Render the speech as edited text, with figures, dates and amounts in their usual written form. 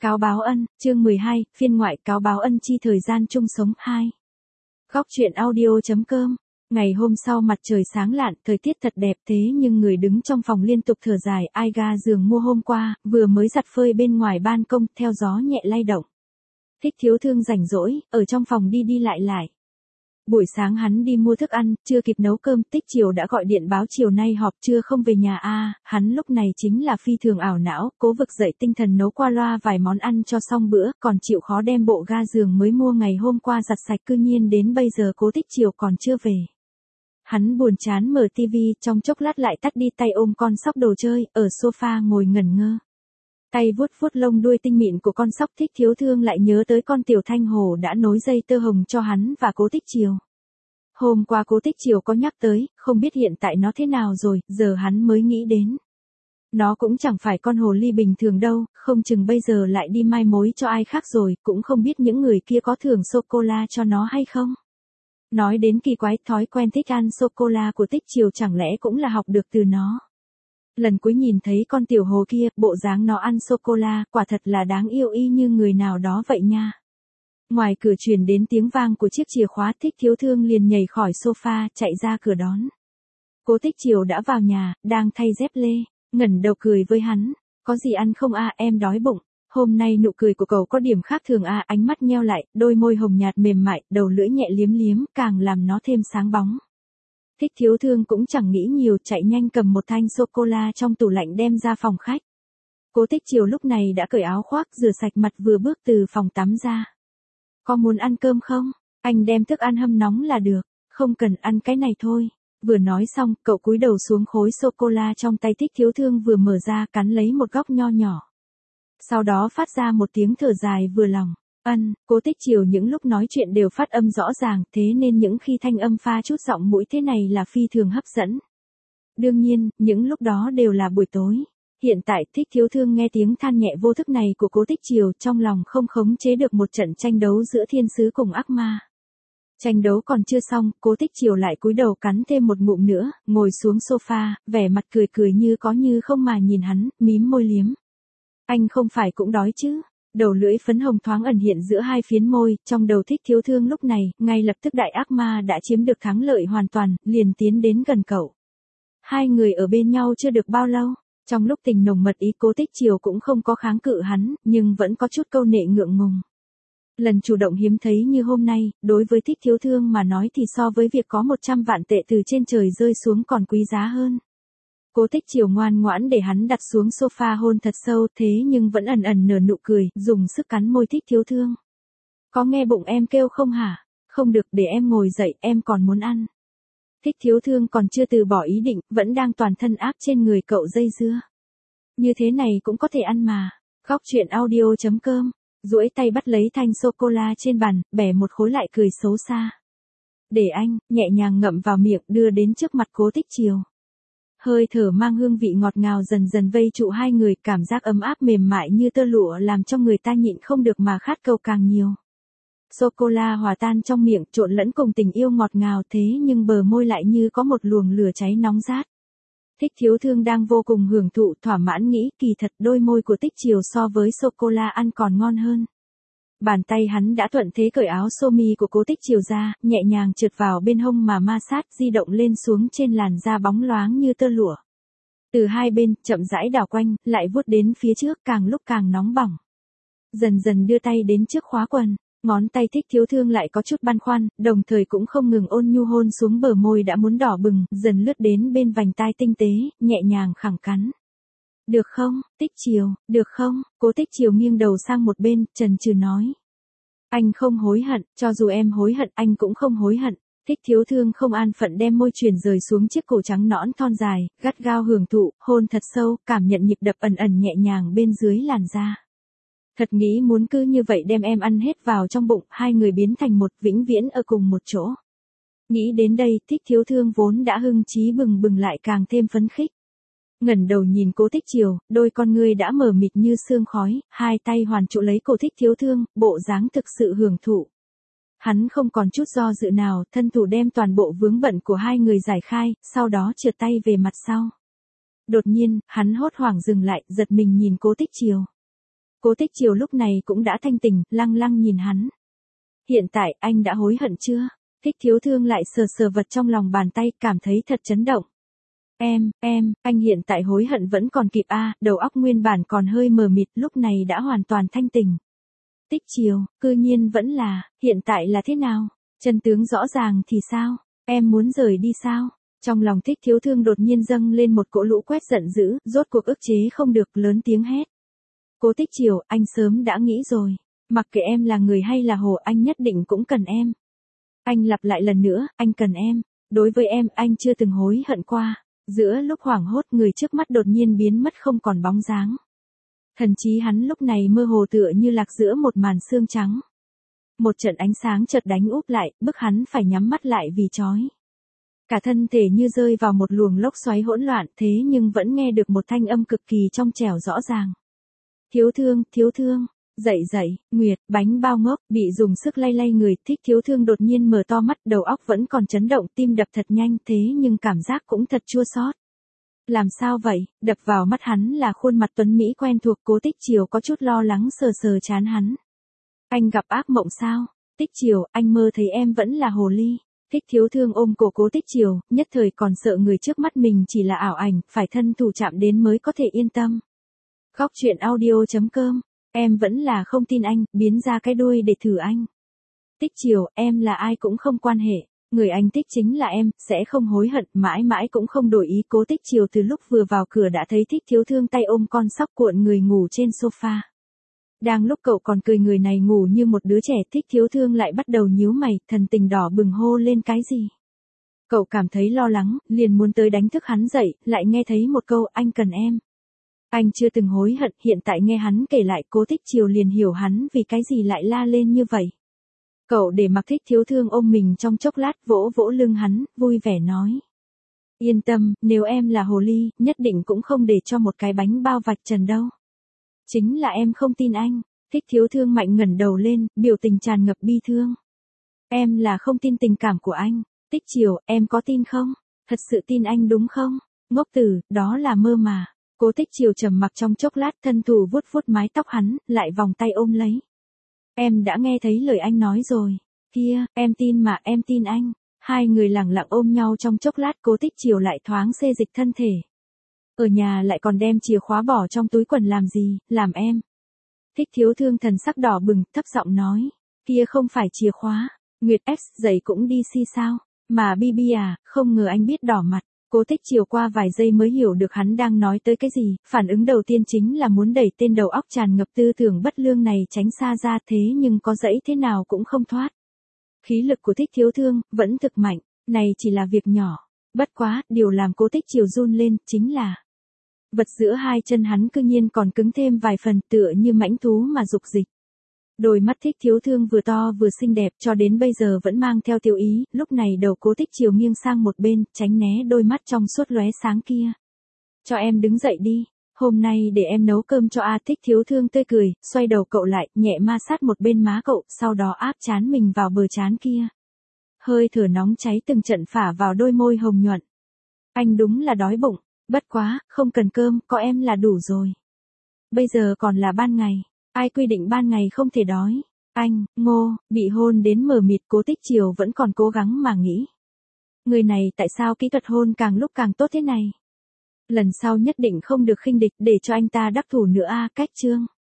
Cáo báo ân, chương 12, phiên ngoại cáo báo ân chi thời gian chung sống 2. Góc truyện audio.com. Ngày hôm sau mặt trời sáng lạn, thời tiết thật đẹp thế nhưng người đứng trong phòng liên tục thở dài, ai ga giường mua hôm qua, vừa mới giặt phơi bên ngoài ban công, theo gió nhẹ lay động. Thích Thiếu Thương rảnh rỗi, ở trong phòng đi đi lại lại. Buổi sáng hắn đi mua thức ăn, chưa kịp nấu cơm, Tích Chiều đã gọi điện báo chiều nay họp trưa không về nhà hắn lúc này chính là phi thường ảo não, cố vực dậy tinh thần nấu qua loa vài món ăn cho xong bữa, còn chịu khó đem bộ ga giường mới mua ngày hôm qua giặt sạch, cư nhiên đến bây giờ cố Tích Chiều còn chưa về. Hắn buồn chán mở tivi, trong chốc lát lại tắt đi, tay ôm con sóc đồ chơi, ở sofa ngồi ngẩn ngơ. Tay vuốt vuốt lông đuôi tinh mịn của con sóc. Thích Thiếu Thương lại nhớ tới con tiểu thanh hồ đã nối dây tơ hồng cho hắn và cố Tích Chiều. Hôm qua cố Tích Chiều có nhắc tới, không biết hiện tại nó thế nào rồi, giờ hắn mới nghĩ đến. Nó cũng chẳng phải con hồ ly bình thường đâu, không chừng bây giờ lại đi mai mối cho ai khác rồi, cũng không biết những người kia có thưởng sô-cô-la cho nó hay không. Nói đến kỳ quái, thói quen thích ăn sô-cô-la của Tích Chiều chẳng lẽ cũng là học được từ nó. Lần cuối nhìn thấy con tiểu hồ kia, bộ dáng nó ăn sô-cô-la, quả thật là đáng yêu y như người nào đó vậy nha. Ngoài cửa truyền đến tiếng vang của chiếc chìa khóa, Thích Thiếu Thương liền nhảy khỏi sofa, chạy ra cửa đón. Cố Tích Chiều đã vào nhà, đang thay dép lê, ngẩng đầu cười với hắn. Có gì ăn không em đói bụng. Hôm nay nụ cười của cậu có điểm khác thường ánh mắt nheo lại, đôi môi hồng nhạt mềm mại, đầu lưỡi nhẹ liếm liếm, càng làm nó thêm sáng bóng. Thích Thiếu Thương cũng chẳng nghĩ nhiều, chạy nhanh cầm một thanh sô-cô-la trong tủ lạnh đem ra phòng khách. Cố Tích Chiều lúc này đã cởi áo khoác, rửa sạch mặt vừa bước từ phòng tắm ra. Có muốn ăn cơm không? Anh đem thức ăn hâm nóng là được, không cần ăn cái này thôi. Vừa nói xong, cậu cúi đầu xuống khối sô-cô-la trong tay Thích Thiếu Thương vừa mở ra, cắn lấy một góc nho nhỏ. Sau đó phát ra một tiếng thở dài vừa lòng. Cố Tích Chiều những lúc nói chuyện đều phát âm rõ ràng, thế nên những khi thanh âm pha chút giọng mũi thế này là phi thường hấp dẫn. Đương nhiên, những lúc đó đều là buổi tối. Hiện tại Thích Thiếu Thương nghe tiếng than nhẹ vô thức này của Cố Tích Chiều, trong lòng không khống chế được một trận tranh đấu giữa thiên sứ cùng ác ma. Tranh đấu còn chưa xong, Cố Tích Chiều lại cúi đầu cắn thêm một ngụm nữa, ngồi xuống sofa, vẻ mặt cười cười như có như không mà nhìn hắn, mím môi liếm. Anh không phải cũng đói chứ? Đầu lưỡi phấn hồng thoáng ẩn hiện giữa hai phiến môi, trong đầu Thích Thiếu Thương lúc này, ngay lập tức đại ác ma đã chiếm được thắng lợi hoàn toàn, liền tiến đến gần cậu. Hai người ở bên nhau chưa được bao lâu, trong lúc tình nồng mật ý, Cố Tích Chiều cũng không có kháng cự hắn, nhưng vẫn có chút câu nệ ngượng ngùng. Lần chủ động hiếm thấy như hôm nay, đối với Thích Thiếu Thương mà nói thì so với việc có 100 vạn tệ từ trên trời rơi xuống còn quý giá hơn. Cố Tích Chiều ngoan ngoãn để hắn đặt xuống sofa hôn thật sâu, thế nhưng vẫn ẩn ẩn nở nụ cười, dùng sức cắn môi Thích Thiếu Thương. Có nghe bụng em kêu không hả? Không được, để em ngồi dậy, em còn muốn ăn. Thích Thiếu Thương còn chưa từ bỏ ý định, vẫn đang toàn thân áp trên người cậu dây dưa. Như thế này cũng có thể ăn mà. Góc truyện audio.com. Duỗi tay bắt lấy thanh sô-cô-la trên bàn, bẻ một khối lại cười xấu xa. Để anh, nhẹ nhàng ngậm vào miệng, đưa đến trước mặt Cố Tích Chiều. Hơi thở mang hương vị ngọt ngào dần dần vây trụ hai người, cảm giác ấm áp mềm mại như tơ lụa làm cho người ta nhịn không được mà khát cầu càng nhiều. Sô-cô-la hòa tan trong miệng, trộn lẫn cùng tình yêu ngọt ngào, thế nhưng bờ môi lại như có một luồng lửa cháy nóng rát. Thích Thiếu Thương đang vô cùng hưởng thụ, thỏa mãn nghĩ, kỳ thật đôi môi của Tích Chiều so với sô-cô-la ăn còn ngon hơn. Bàn tay hắn đã thuận thế cởi áo sơ mi của Cố Tích Chiều ra, nhẹ nhàng trượt vào bên hông mà ma sát, di động lên xuống trên làn da bóng loáng như tơ lụa. Từ hai bên, chậm rãi đảo quanh, lại vuốt đến phía trước, càng lúc càng nóng bỏng. Dần dần đưa tay đến trước khóa quần, ngón tay Thích Thiếu Thương lại có chút băn khoăn, đồng thời cũng không ngừng ôn nhu hôn xuống bờ môi đã muốn đỏ bừng, dần lướt đến bên vành tai tinh tế, nhẹ nhàng khẳng cắn. Được không, Tích Chiều, được không? Cố Tích Chiều nghiêng đầu sang một bên, chần chừ nói. Anh không hối hận, cho dù em hối hận anh cũng không hối hận. Thích Thiếu Thương không an phận đem môi chuyển rời xuống chiếc cổ trắng nõn thon dài, gắt gao hưởng thụ, hôn thật sâu, cảm nhận nhịp đập ẩn ẩn nhẹ nhàng bên dưới làn da. Thật nghĩ muốn cứ như vậy đem em ăn hết vào trong bụng, hai người biến thành một, vĩnh viễn ở cùng một chỗ. Nghĩ đến đây, Thích Thiếu Thương vốn đã hưng chí bừng bừng lại càng thêm phấn khích. Ngẩng đầu nhìn Cố Tích Chiều, đôi con ngươi đã mờ mịt như sương khói, hai tay hoàn trụ lấy cổ Thích Thiếu Thương, bộ dáng thực sự hưởng thụ. Hắn không còn chút do dự nào, thân thủ đem toàn bộ vướng bận của hai người giải khai, sau đó trượt tay về mặt sau. Đột nhiên, hắn hốt hoảng dừng lại, giật mình nhìn Cố Tích Chiều. Cố Tích Chiều lúc này cũng đã thanh tỉnh, lăng lăng nhìn hắn. Hiện tại anh đã hối hận chưa? Thích Thiếu Thương lại sờ sờ vật trong lòng bàn tay, cảm thấy thật chấn động. Anh hiện tại hối hận vẫn còn kịp a, đầu óc nguyên bản còn hơi mờ mịt, lúc này đã hoàn toàn thanh tỉnh. Tích Chiều, cư nhiên vẫn là, hiện tại là thế nào? Chân tướng rõ ràng thì sao? Em muốn rời đi sao? Trong lòng Thích Thiếu Thương đột nhiên dâng lên một cỗ lũ quét giận dữ, rốt cuộc ức chế không được, lớn tiếng hét. Cố Tích Chiều, anh sớm đã nghĩ rồi. Mặc kệ em là người hay là hồ, anh nhất định cũng cần em. Anh lặp lại lần nữa, anh cần em. Đối với em, anh chưa từng hối hận qua. Giữa lúc hoảng hốt, người trước mắt đột nhiên biến mất không còn bóng dáng. Thần trí hắn lúc này mơ hồ tựa như lạc giữa một màn sương trắng. Một trận ánh sáng chợt đánh úp lại, bức hắn phải nhắm mắt lại vì chói. Cả thân thể như rơi vào một luồng lốc xoáy hỗn loạn, thế nhưng vẫn nghe được một thanh âm cực kỳ trong trẻo rõ ràng. Thiếu Thương, dậy, Nguyệt, bánh bao ngốc, bị dùng sức lay lay người, Thích Thiếu Thương đột nhiên mở to mắt, đầu óc vẫn còn chấn động, tim đập thật nhanh, thế nhưng cảm giác cũng thật chua xót. Làm sao vậy? Đập vào mắt hắn là khuôn mặt tuấn mỹ quen thuộc. Cố Tích Chiều có chút lo lắng sờ sờ trán hắn. Anh gặp ác mộng sao? Tích Chiều, anh mơ thấy em vẫn là hồ ly. Thích Thiếu Thương ôm cổ Cố Tích Chiều, nhất thời còn sợ người trước mắt mình chỉ là ảo ảnh, phải thân thủ chạm đến mới có thể yên tâm. Khóc chuyện audio.com. Em vẫn là không tin anh, biến ra cái đuôi để thử anh. Tích Chiều, em là ai cũng không quan hệ. Người anh thích chính là em, sẽ không hối hận, mãi mãi cũng không đổi ý. Cố Tích Chiều từ lúc vừa vào cửa đã thấy Thích Thiếu Thương tay ôm con sóc cuộn người ngủ trên sofa. Đang lúc cậu còn cười người này ngủ như một đứa trẻ, Thích Thiếu Thương lại bắt đầu nhíu mày, thần tình đỏ bừng hô lên cái gì. Cậu cảm thấy lo lắng, liền muốn tới đánh thức hắn dậy, lại nghe thấy một câu anh cần em. Anh chưa từng hối hận, hiện tại nghe hắn kể lại, Cố Tích Chiều liền hiểu hắn vì cái gì lại la lên như vậy. Cậu để mặc Thích Thiếu Thương ôm mình trong chốc lát, vỗ vỗ lưng hắn, vui vẻ nói. Yên tâm, nếu em là hồ ly, nhất định cũng không để cho một cái bánh bao vạch trần đâu. Chính là em không tin anh. Thích Thiếu Thương mạnh ngẩng đầu lên, biểu tình tràn ngập bi thương. Em là không tin tình cảm của anh. Tích Chiều, em có tin không? Thật sự tin anh đúng không? Ngốc tử, đó là mơ mà. Cố Tích Chiều trầm mặc trong chốc lát, thân thủ vuốt vuốt mái tóc hắn, lại vòng tay ôm lấy. Em đã nghe thấy lời anh nói rồi. Kia, em tin mà, em tin anh. Hai người lẳng lặng ôm nhau trong chốc lát, Cố Tích Chiều lại thoáng xê dịch thân thể. Ở nhà lại còn đem chìa khóa bỏ trong túi quần làm gì, làm em. Thích Thiếu Thương thần sắc đỏ bừng, thấp giọng nói. Kia không phải chìa khóa. Nguyệt X giày cũng đi si sao. Mà Bibi à, không ngờ anh biết đỏ mặt. Cố Tích Chiều qua vài giây mới hiểu được hắn đang nói tới cái gì, phản ứng đầu tiên chính là muốn đẩy tên đầu óc tràn ngập tư tưởng bất lương này tránh xa ra, thế nhưng có dẫy thế nào cũng không thoát. Khí lực của Thích Thiếu Thương vẫn thực mạnh, này chỉ là việc nhỏ. Bất quá, điều làm Cố Tích Chiều run lên chính là vật giữa hai chân hắn cư nhiên còn cứng thêm vài phần, tựa như mãnh thú mà dục dịch. Đôi mắt Thích Thiếu Thương vừa to vừa xinh đẹp, cho đến bây giờ vẫn mang theo tiêu ý, lúc này đầu Cố Tích Chiều nghiêng sang một bên, tránh né đôi mắt trong suốt lóe sáng kia. Cho em đứng dậy đi, hôm nay để em nấu cơm cho a. Thích Thiếu Thương tươi cười, xoay đầu cậu lại, nhẹ ma sát một bên má cậu, sau đó áp trán mình vào bờ trán kia. Hơi thở nóng cháy từng trận phả vào đôi môi hồng nhuận. Anh đúng là đói bụng, bất quá, không cần cơm, có em là đủ rồi. Bây giờ còn là ban ngày. Ai quy định ban ngày không thể đói? Anh, Ngô, bị hôn đến mờ mịt. Cố Tích Chiều vẫn còn cố gắng mà nghĩ. Người này tại sao kỹ thuật hôn càng lúc càng tốt thế này? Lần sau nhất định không được khinh địch để cho anh ta đắc thủ nữa a. Cách chương.